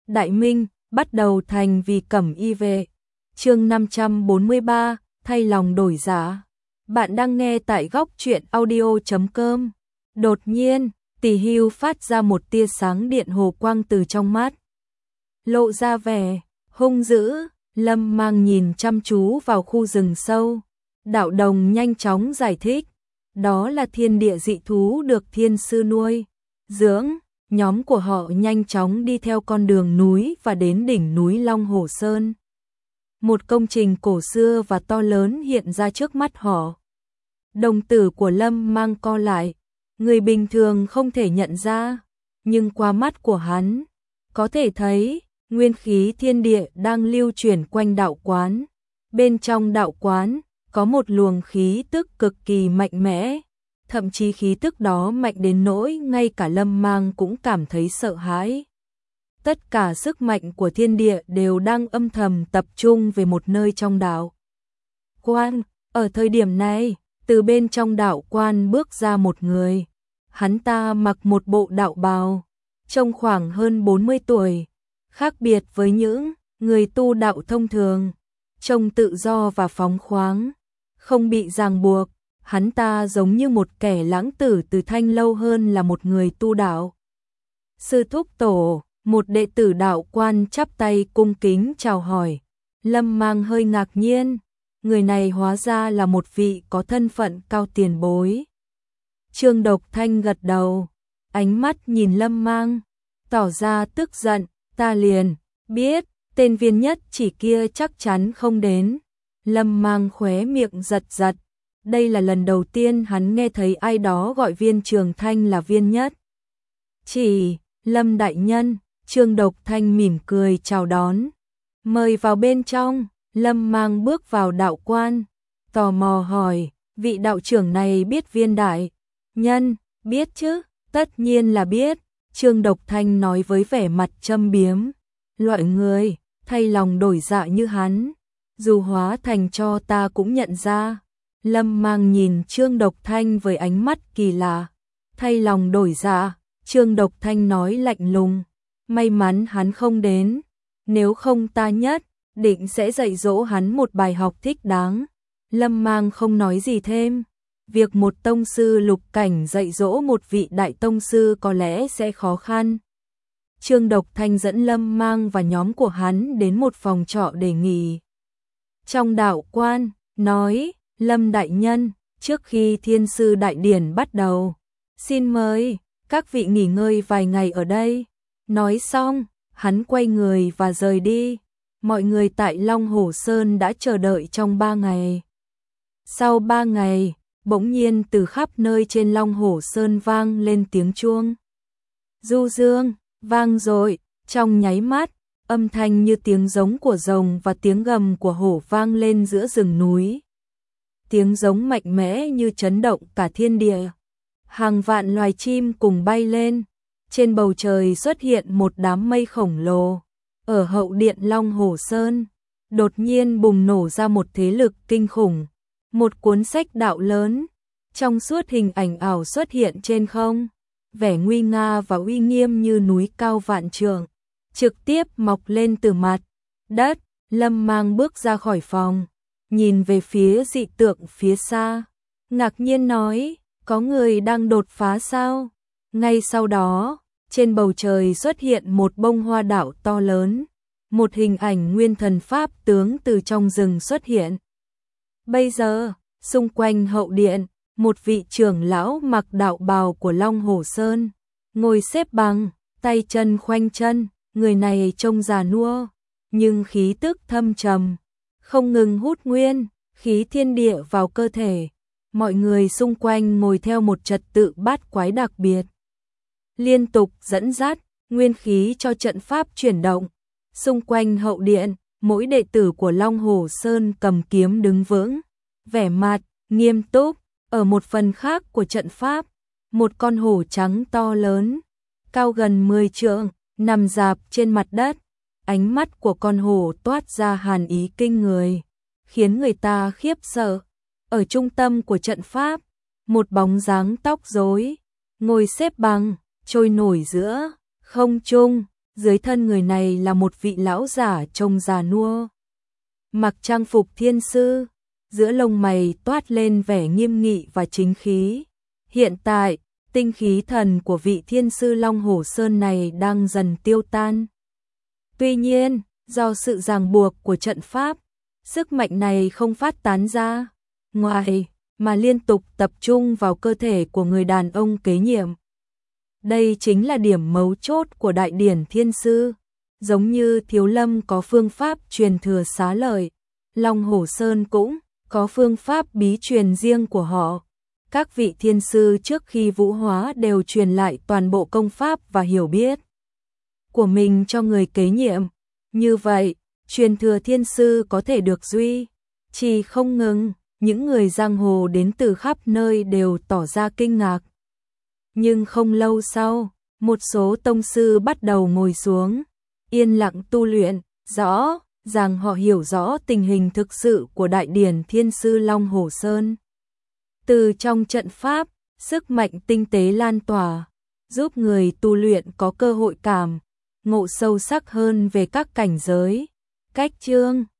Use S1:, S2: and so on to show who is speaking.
S1: Đại Minh, bắt đầu thành vì cẩm y vệ. Chương 543, thay lòng đổi dạ. Bạn đang nghe tại góc truyện audio.com. Đột nhiên, Tỷ Hưu phát ra một tia sáng điện hồ quang từ trong mắt. Lộ ra vẻ hung dữ, Lâm Mang nhìn chăm chú vào khu rừng sâu. Đạo Đồng nhanh chóng giải thích, đó là thiên địa dị thú được thiên sư nuôi dưỡng. Nhóm của họ nhanh chóng đi theo con đường núi và đến đỉnh núi Long Hổ Sơn. Một công trình cổ xưa và to lớn hiện ra trước mắt họ. Đồng tử của Lâm Mang co lại, người bình thường không thể nhận ra, nhưng qua mắt của hắn, có thể thấy nguyên khí thiên địa đang lưu chuyển quanh đạo quán. Bên trong đạo quán, có một luồng khí tức cực kỳ mạnh mẽ. Thậm chí khí tức đó mạnh đến nỗi ngay cả Lâm Mang cũng cảm thấy sợ hãi. Tất cả sức mạnh của thiên địa đều đang âm thầm tập trung về một nơi trong đạo quan. Ở thời điểm này, từ bên trong đạo quan bước ra một người. Hắn ta mặc một bộ đạo bào, trông khoảng hơn 40 tuổi. Khác biệt với những người tu đạo thông thường, trông tự do và phóng khoáng, không bị ràng buộc. Hắn ta giống như một kẻ lãng tử từ thanh lâu hơn là một người tu đạo. Sư thúc tổ, một đệ tử đạo quan chắp tay cung kính chào hỏi. Lâm Mang hơi ngạc nhiên, người này hóa ra là một vị có thân phận cao tiền bối. Trương Độc Thanh gật đầu, ánh mắt nhìn Lâm Mang, tỏ ra tức giận, ta liền biết, tên viên nhất chỉ kia chắc chắn không đến. Lâm Mang khóe miệng giật giật. Đây là lần đầu tiên hắn nghe thấy ai đó gọi Viên Trường Thanh là viên nhất. Chỉ, Lâm đại nhân, Trương Độc Thanh mỉm cười chào đón. Mời vào bên trong. Lâm Mang bước vào đạo quan, tò mò hỏi, vị đạo trưởng này biết Viên đại nhân? Biết chứ, tất nhiên là biết. Trương Độc Thanh nói với vẻ mặt châm biếm. Loại người, thay lòng đổi dạ như hắn, dù hóa thành cho ta cũng nhận ra. Lâm Mang nhìn Trương Độc Thanh với ánh mắt kỳ lạ. Thay lòng đổi dạ, Trương Độc Thanh nói lạnh lùng. May mắn hắn không đến, nếu không ta nhất định sẽ dạy dỗ hắn một bài học thích đáng. Lâm Mang không nói gì thêm. Việc một tông sư lục cảnh dạy dỗ một vị đại tông sư có lẽ sẽ khó khăn. Trương Độc Thanh dẫn Lâm Mang và nhóm của hắn đến một phòng trọ để nghỉ. Trong đạo quan, nói, Lâm đại nhân, trước khi thiên sư đại điển bắt đầu, xin mời các vị nghỉ ngơi vài ngày ở đây. Nói xong, hắn quay người và rời đi. Mọi người tại Long Hổ Sơn đã chờ đợi trong 3 ngày. Sau 3 ngày, bỗng nhiên từ khắp nơi trên Long Hổ Sơn vang lên tiếng chuông. Du dương, vang dội, trong nháy mắt, âm thanh như tiếng giống của rồng và tiếng gầm của hổ vang lên giữa rừng núi. Tiếng giống mạnh mẽ như chấn động cả thiên địa. Hàng vạn loài chim cùng bay lên. Trên bầu trời xuất hiện một đám mây khổng lồ. Ở hậu điện Long Hổ Sơn, đột nhiên bùng nổ ra một thế lực kinh khủng. Một cuốn sách đạo lớn, trong suốt hình ảnh ảo xuất hiện trên không. Vẻ nguy nga và uy nghiêm như núi cao vạn trượng, trực tiếp mọc lên từ mặt đất. Lâm Mang bước ra khỏi phòng, nhìn về phía dị tượng phía xa, ngạc nhiên nói, có người đang đột phá sao? Ngay sau đó, trên bầu trời xuất hiện một bông hoa đảo to lớn, một hình ảnh nguyên thần pháp tướng từ trong rừng xuất hiện. Bây giờ, xung quanh hậu điện, một vị trưởng lão mặc đạo bào của Long Hổ Sơn, ngồi xếp bằng, tay chân khoanh chân, người này trông già nua, nhưng khí tức thâm trầm, không ngừng hút nguyên khí thiên địa vào cơ thể. Mọi người xung quanh ngồi theo một trật tự bát quái đặc biệt, liên tục dẫn dắt nguyên khí cho trận pháp chuyển động. Xung quanh hậu điện, mỗi đệ tử của Long Hổ Sơn cầm kiếm đứng vững, vẻ mặt nghiêm túc. Ở một phần khác của trận pháp, một con hổ trắng to lớn, cao gần 10 trượng, nằm rạp trên mặt đất. Ánh mắt của con hổ toát ra hàn ý kinh người, khiến người ta khiếp sợ. Ở trung tâm của trận pháp, một bóng dáng tóc rối, ngồi xếp bằng, trôi nổi giữa không trung. Dưới thân người này là một vị lão giả trông già nua, mặc trang phục thiên sư, giữa lông mày toát lên vẻ nghiêm nghị và chính khí. Hiện tại, tinh khí thần của vị thiên sư Long Hổ Sơn này đang dần tiêu tan. Tuy nhiên, do sự ràng buộc của trận pháp, sức mạnh này không phát tán ra ngoài, mà liên tục tập trung vào cơ thể của người đàn ông kế nhiệm. Đây chính là điểm mấu chốt của đại điển thiên sư. Giống như Thiếu Lâm có phương pháp truyền thừa xá lợi, Long Hổ Sơn cũng có phương pháp bí truyền riêng của họ. Các vị thiên sư trước khi vũ hóa đều truyền lại toàn bộ công pháp và hiểu biết của mình cho người kế nhiệm. Như vậy, truyền thừa thiên sư có thể được duy trì không ngừng. Những người giang hồ đến từ khắp nơi đều tỏ ra kinh ngạc. Nhưng không lâu sau, một số tông sư bắt đầu ngồi xuống, yên lặng tu luyện, rõ ràng họ hiểu rõ tình hình thực sự của đại điển thiên sư Long Hổ Sơn. Từ trong trận pháp, sức mạnh tinh tế lan tỏa, giúp người tu luyện có cơ hội cảm ngộ sâu sắc hơn về các cảnh giới, cách chương